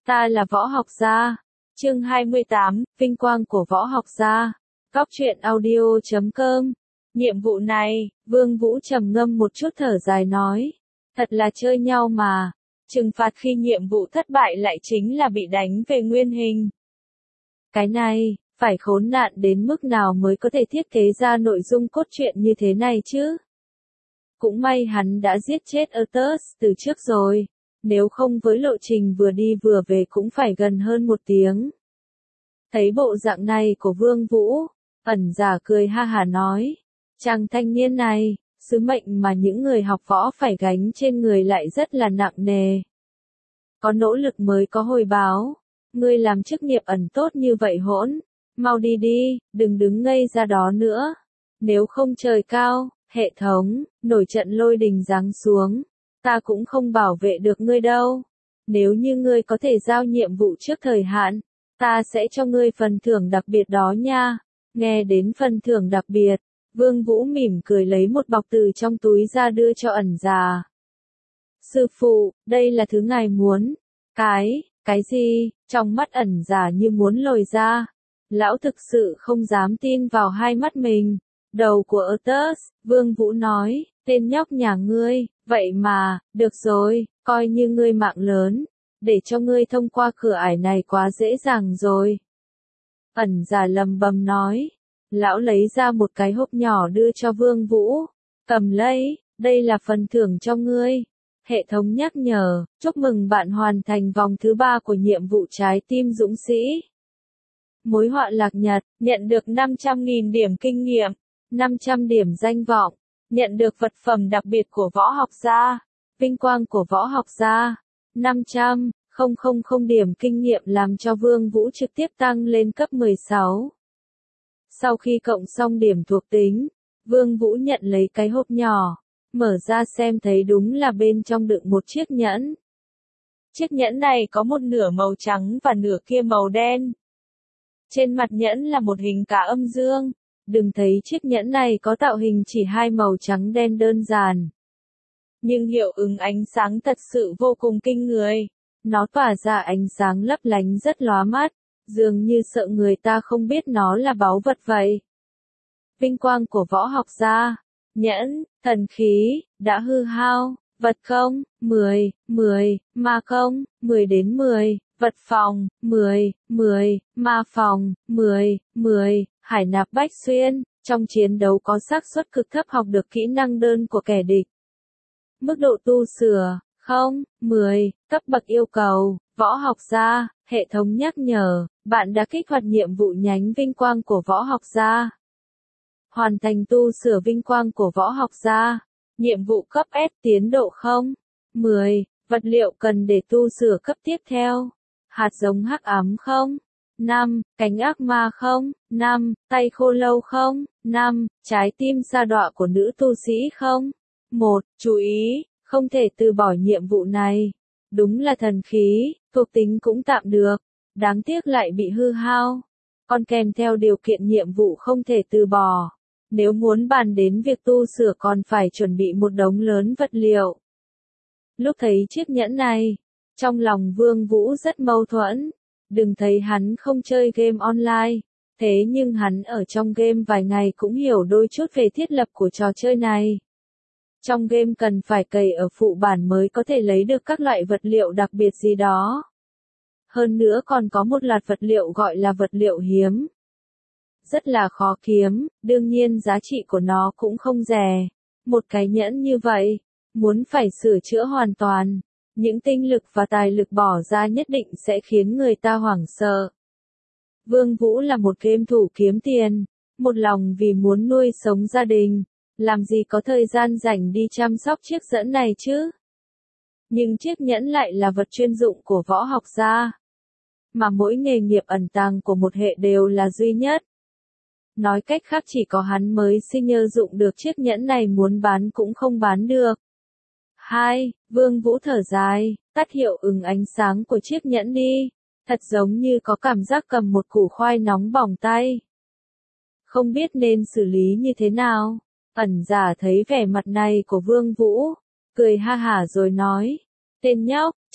Ta là Võ Học Gia. Chương 28, Vinh quang của Võ Học Gia. Góc truyện audio.com. Nhiệm vụ này, Vương Vũ trầm ngâm một chút thở dài nói. Thật là chơi nhau mà. Trừng phạt khi nhiệm vụ thất bại lại chính là bị đánh về nguyên hình. Cái này, phải khốn nạn đến mức nào mới có thể thiết kế ra nội dung cốt truyện như thế này chứ? Cũng may hắn đã giết chết Arthur từ trước rồi. Nếu không với lộ trình vừa đi vừa về cũng phải gần hơn 1 tiếng. Thấy bộ dạng này của Vương Vũ, ẩn giả cười ha hà nói. Chàng thanh niên này, sứ mệnh mà những người học võ phải gánh trên người lại rất là nặng nề. Có nỗ lực mới có hồi báo. Ngươi làm chức nghiệp ẩn tốt như vậy hỗn. Mau đi đi, đừng đứng ngây ra đó nữa. Nếu không trời cao, hệ thống, nổi trận lôi đình giáng xuống. Ta cũng không bảo vệ được ngươi đâu. Nếu như ngươi có thể giao nhiệm vụ trước thời hạn, ta sẽ cho ngươi phần thưởng đặc biệt đó nha. Nghe đến phần thưởng đặc biệt, Vương Vũ mỉm cười lấy một bọc từ trong túi ra đưa cho ẩn già. Sư phụ, đây là thứ ngài muốn. Cái gì? Trong mắt ẩn già như muốn lồi ra. Lão thực sự không dám tin vào hai mắt mình. Đầu của Arthur, Vương Vũ nói, tên nhóc nhà ngươi, vậy mà, được rồi, coi như ngươi mạng lớn, để cho ngươi thông qua cửa ải này quá dễ dàng rồi. Ẩn già lầm bầm nói, lão lấy ra một cái hộp nhỏ đưa cho Vương Vũ, cầm lấy, đây là phần thưởng cho ngươi. Hệ thống nhắc nhở, chúc mừng bạn hoàn thành vòng thứ 3 của nhiệm vụ trái tim dũng sĩ. Mối họa lạc nhật, nhận được 500.000 điểm kinh nghiệm, 500 điểm danh vọng, nhận được vật phẩm đặc biệt của Võ Học Gia, vinh quang của Võ Học Gia, 500.000 điểm kinh nghiệm làm cho Vương Vũ trực tiếp tăng lên cấp 16. Sau khi cộng xong điểm thuộc tính, Vương Vũ nhận lấy cái hộp nhỏ, mở ra xem thấy đúng là bên trong đựng một chiếc nhẫn. Chiếc nhẫn này có một nửa màu trắng và nửa kia màu đen. Trên mặt nhẫn là một hình cá âm dương. Đừng thấy chiếc nhẫn này có tạo hình chỉ hai màu trắng đen đơn giản. Nhưng hiệu ứng ánh sáng thật sự vô cùng kinh người. Nó tỏa ra ánh sáng lấp lánh rất lóa mắt, dường như sợ người ta không biết nó là báu vật vậy. Vinh quang của Võ Học Gia. Nhẫn, thần khí, đã hư hao, vật không, 10, ma không, 10 đến 10, vật phòng, 10, ma phòng, 10, hải nạp bách xuyên, trong chiến đấu có xác suất cực thấp học được kỹ năng đơn của kẻ địch. Mức độ tu sửa, 10, cấp bậc yêu cầu, Võ Học Gia, hệ thống nhắc nhở, bạn đã kích hoạt nhiệm vụ nhánh vinh quang của Võ Học Gia. Hoàn thành tu sửa vinh quang của Võ Học Gia. Nhiệm vụ cấp S tiến độ 10, vật liệu cần để tu sửa cấp tiếp theo. Hạt giống hắc ám 5, cánh ác ma 5, tay khô lâu 5, trái tim sa đọa của nữ tu sĩ 1, chú ý, không thể từ bỏ nhiệm vụ này. Đúng là thần khí, thuộc tính cũng tạm được, đáng tiếc lại bị hư hao. Còn kèm theo điều kiện nhiệm vụ không thể từ bỏ. Nếu muốn bàn đến việc tu sửa còn phải chuẩn bị một đống lớn vật liệu. Lúc thấy chiếc nhẫn này, trong lòng Vương Vũ rất mâu thuẫn. Đừng thấy hắn không chơi game online, thế nhưng hắn ở trong game vài ngày cũng hiểu đôi chút về thiết lập của trò chơi này. Trong game cần phải cày ở phụ bản mới có thể lấy được các loại vật liệu đặc biệt gì đó. Hơn nữa còn có một loạt vật liệu gọi là vật liệu hiếm. Rất là khó kiếm, đương nhiên giá trị của nó cũng không rẻ. Một cái nhẫn như vậy, muốn phải sửa chữa hoàn toàn, những tinh lực và tài lực bỏ ra nhất định sẽ khiến người ta hoảng sợ. Vương Vũ là một game thủ kiếm tiền, một lòng vì muốn nuôi sống gia đình, làm gì có thời gian rảnh đi chăm sóc chiếc nhẫn này chứ. Nhưng chiếc nhẫn lại là vật chuyên dụng của Võ Học Gia, mà mỗi nghề nghiệp ẩn tàng của một hệ đều là duy nhất. Nói cách khác chỉ có hắn mới sinh nhơ dụng được chiếc nhẫn này, muốn bán cũng không bán được. 2. Vương Vũ thở dài, tắt hiệu ứng ánh sáng của chiếc nhẫn đi. Thật giống như có cảm giác cầm một củ khoai nóng bỏng tay. Không biết nên xử lý như thế nào. Ẩn giả thấy vẻ mặt này của Vương Vũ, cười ha hả rồi nói. Tên nhóc,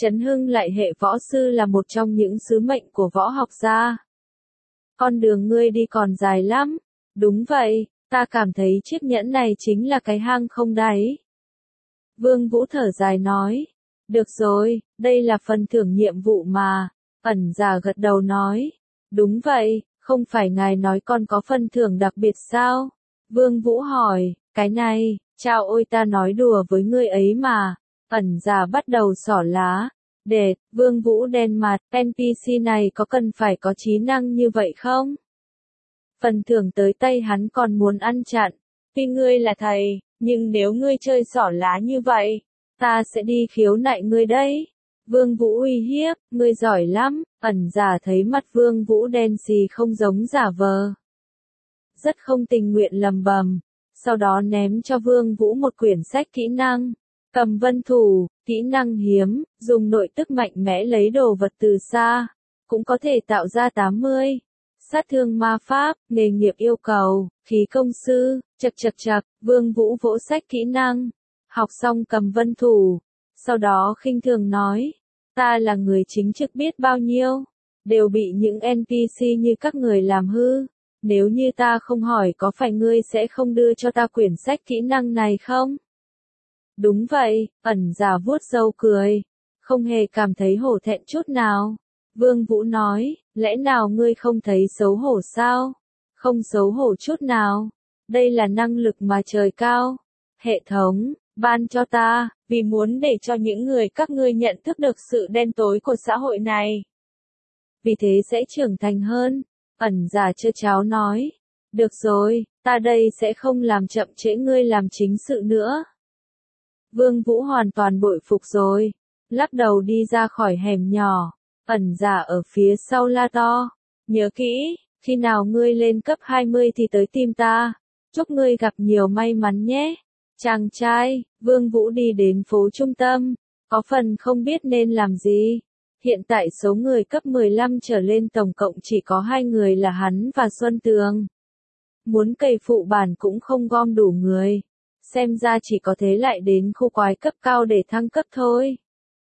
Trấn Hưng lại hệ võ sư là một trong những sứ mệnh của võ học gia. Con đường ngươi đi còn dài lắm. Đúng vậy, ta cảm thấy chiếc nhẫn này chính là cái hang không đáy. Vương Vũ thở dài nói. Được rồi, đây là phần thưởng nhiệm vụ mà. Ẩn Giả gật đầu nói. Đúng vậy, không phải ngài nói con có phần thưởng đặc biệt sao? Vương Vũ hỏi, cái này, chao ôi ta nói đùa với ngươi ấy mà. Ẩn Giả bắt đầu xỏ lá. Để, Vương Vũ đen mặt, NPC này có cần phải có trí năng như vậy không? Phần thưởng tới tay hắn còn muốn ăn chặn. Tuy ngươi là thầy, nhưng nếu ngươi chơi xỏ lá như vậy, ta sẽ đi khiếu nại ngươi đấy. Vương Vũ uy hiếp, ngươi giỏi lắm. Ẩn Giả thấy mặt Vương Vũ đen xì không giống giả vờ. Rất không tình nguyện lầm bầm. Sau đó ném cho Vương Vũ một quyển sách kỹ năng. Cầm vân thủ, kỹ năng hiếm, dùng nội tức mạnh mẽ lấy đồ vật từ xa. Cũng có thể tạo ra 80. Sát thương ma pháp, nghề nghiệp yêu cầu, khí công sư, chật, Vương Vũ vỗ sách kỹ năng. Học xong cầm vân thủ. Sau đó khinh thường nói. Ta là người chính trực biết bao nhiêu. Đều bị những NPC như các người làm hư. Nếu như ta không hỏi có phải ngươi sẽ không đưa cho ta quyển sách kỹ năng này không? Đúng vậy, Ẩn Giả vuốt râu cười. Không hề cảm thấy hổ thẹn chút nào. Vương Vũ nói, lẽ nào ngươi không thấy xấu hổ sao? Không xấu hổ chút nào. Đây là năng lực mà trời cao. Hệ thống, ban cho ta, vì muốn để cho những người các ngươi nhận thức được sự đen tối của xã hội này. Vì thế sẽ trưởng thành hơn. Ẩn Giả trơ cháo nói. Được rồi, ta đây sẽ không làm chậm trễ ngươi làm chính sự nữa. Vương Vũ hoàn toàn bội phục rồi. Lắc đầu đi ra khỏi hẻm nhỏ. Ẩn Giả ở phía sau la to. Nhớ kỹ, khi nào ngươi lên cấp 20 thì tới tìm ta. Chúc ngươi gặp nhiều may mắn nhé. Chàng trai, Vương Vũ đi đến phố trung tâm. Có phần không biết nên làm gì. Hiện tại số người cấp 15 trở lên tổng cộng chỉ có 2 người là hắn và Xuân Tường. Muốn cày phụ bản cũng không gom đủ người. Xem ra chỉ có thế lại đến khu quái cấp cao để thăng cấp thôi.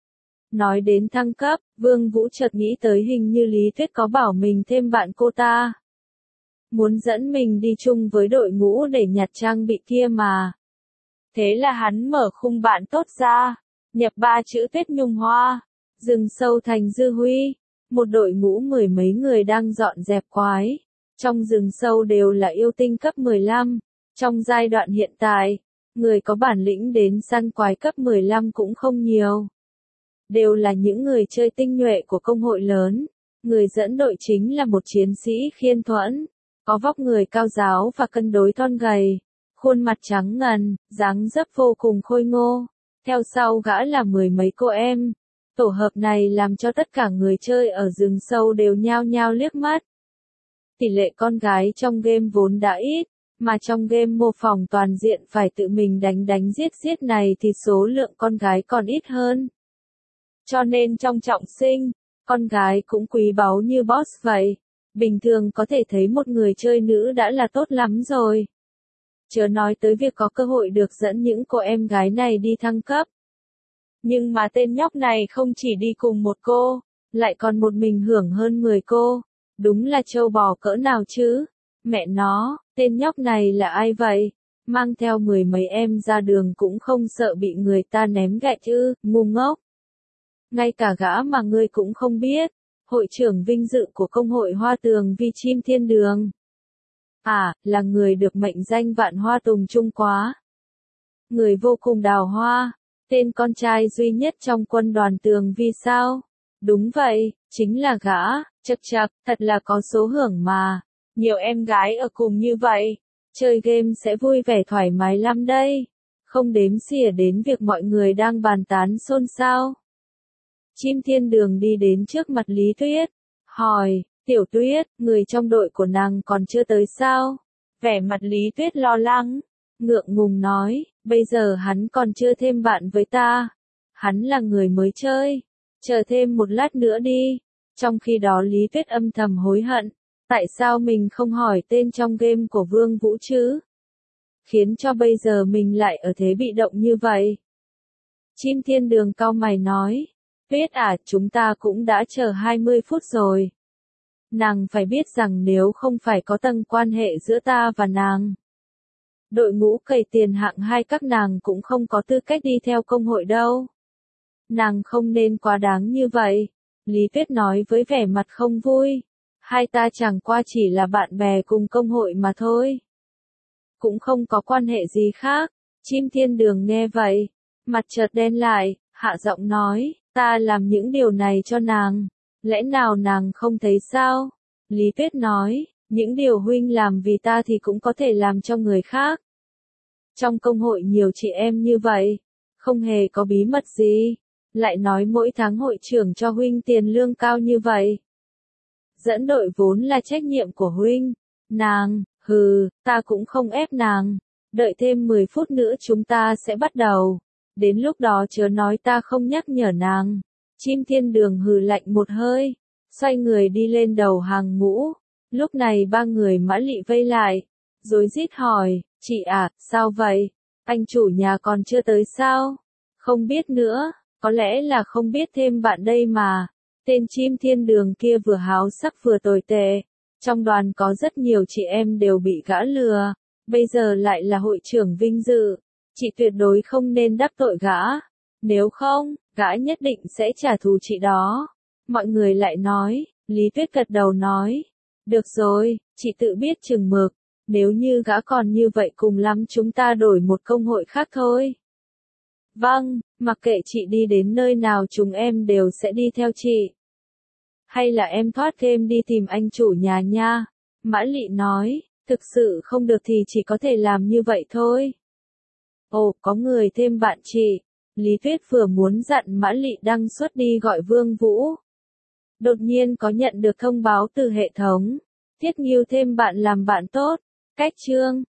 Nói đến thăng cấp, Vương Vũ chợt nghĩ tới hình như Lý Tuyết có bảo mình thêm bạn cô ta. Muốn dẫn mình đi chung với đội ngũ để nhặt trang bị kia mà. Thế là hắn mở khung bạn tốt ra, nhập 3 chữ Tuyết Nhung Hoa, rừng sâu thành dư huy. Một đội ngũ mười mấy người đang dọn dẹp quái. Trong rừng sâu đều là yêu tinh cấp 15. Trong giai đoạn hiện tại, người có bản lĩnh đến săn quái cấp 15 cũng không nhiều. Đều là những người chơi tinh nhuệ của công hội lớn. Người dẫn đội chính là một chiến sĩ khiên thuẫn. Có vóc người cao ráo và cân đối thon gầy. Khuôn mặt trắng ngần, dáng dấp vô cùng khôi ngô. Theo sau gã là mười mấy cô em. Tổ hợp này làm cho tất cả người chơi ở rừng sâu đều nhao nhao liếc mắt. Tỷ lệ con gái trong game vốn đã ít, mà trong game mô phỏng toàn diện phải tự mình đánh giết này thì số lượng con gái còn ít hơn. Cho nên trong trọng sinh, con gái cũng quý báu như boss vậy. Bình thường có thể thấy một người chơi nữ đã là tốt lắm rồi. Chớ nói tới việc có cơ hội được dẫn những cô em gái này đi thăng cấp. Nhưng mà tên nhóc này không chỉ đi cùng một cô, lại còn một mình hưởng hơn 10 cô. Đúng là trâu bò cỡ nào chứ? Mẹ nó, tên nhóc này là ai vậy? Mang theo mười mấy em ra đường cũng không sợ bị người ta ném gạch chứ, ngu ngốc. Ngay cả gã mà ngươi cũng không biết. Hội trưởng vinh dự của công hội Hoa Tường Vi Chim Thiên Đường. À, là người được mệnh danh Vạn Hoa Tùng Trung quá. Người vô cùng đào hoa. Tên con trai duy nhất trong quân đoàn Tường Vi sao? Đúng vậy, chính là gã. Chật, thật là có số hưởng mà. Nhiều em gái ở cùng như vậy. Chơi game sẽ vui vẻ thoải mái lắm đây. Không đếm xỉa đến việc mọi người đang bàn tán xôn xao. Chim Thiên Đường đi đến trước mặt Lý Tuyết. Hỏi, Tiểu Tuyết, người trong đội của nàng còn chưa tới sao? Vẻ mặt Lý Tuyết lo lắng. Ngượng ngùng nói, bây giờ hắn còn chưa thêm bạn với ta. Hắn là người mới chơi. Chờ thêm một lát nữa đi. Trong khi đó Lý Tuyết âm thầm hối hận. Tại sao mình không hỏi tên trong game của Vương Vũ chứ? Khiến cho bây giờ mình lại ở thế bị động như vậy. Chim Thiên Đường cau mày nói. Tuyết à, chúng ta cũng đã chờ 20 phút rồi. Nàng phải biết rằng nếu không phải có tầng quan hệ giữa ta và nàng, đội ngũ cày tiền hạng 2 các nàng cũng không có tư cách đi theo công hội đâu. Nàng không nên quá đáng như vậy. Lý Tuyết nói với vẻ mặt không vui. Hai ta chẳng qua chỉ là bạn bè cùng công hội mà thôi. Cũng không có quan hệ gì khác. Chim Thiên Đường nghe vậy, mặt chợt đen lại, hạ giọng nói, ta làm những điều này cho nàng. Lẽ nào nàng không thấy sao? Lý Tuyết nói, những điều huynh làm vì ta thì cũng có thể làm cho người khác. Trong công hội nhiều chị em như vậy, không hề có bí mật gì. Lại nói mỗi tháng hội trưởng cho huynh tiền lương cao như vậy. Dẫn đội vốn là trách nhiệm của huynh. Nàng, ta cũng không ép nàng. Đợi thêm 10 phút nữa chúng ta sẽ bắt đầu. Đến lúc đó chớ nói ta không nhắc nhở nàng. Chim Thiên Đường hừ lạnh một hơi, xoay người đi lên đầu hàng ngũ. Lúc này ba người Mã Lị vây lại, rối rít hỏi, chị à, sao vậy? Anh chủ nhà còn chưa tới sao? Không biết nữa, có lẽ là không biết thêm bạn đây mà. Tên Chim Thiên Đường kia vừa háo sắc vừa tồi tệ. Trong đoàn có rất nhiều chị em đều bị gã lừa, bây giờ lại là hội trưởng vinh dự. Chị tuyệt đối không nên đắc tội gã. Nếu không, gã nhất định sẽ trả thù chị đó. Mọi người lại nói, Lý Tuyết gật đầu nói. Được rồi, chị tự biết chừng mực. Nếu như gã còn như vậy cùng lắm chúng ta đổi một công hội khác thôi. Vâng, mặc kệ chị đi đến nơi nào chúng em đều sẽ đi theo chị. Hay là em thoát thêm đi tìm anh chủ nhà nha. Mã Lị nói, thực sự không được thì chỉ có thể làm như vậy thôi. Ồ, có người thêm bạn chị. Lý Tuyết vừa muốn dặn Mã Lị đăng xuất đi gọi Vương Vũ. Đột nhiên có nhận được thông báo từ hệ thống. Thiết Nghiêu thêm bạn làm bạn tốt. Cách chương